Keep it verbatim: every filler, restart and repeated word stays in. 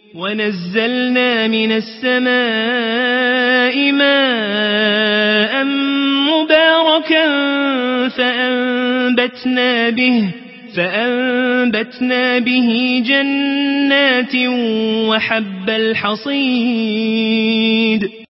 ونزلنا من السماء ماء مباركا فأنبتنا به فأنبتنا به جنات وحب الحصيد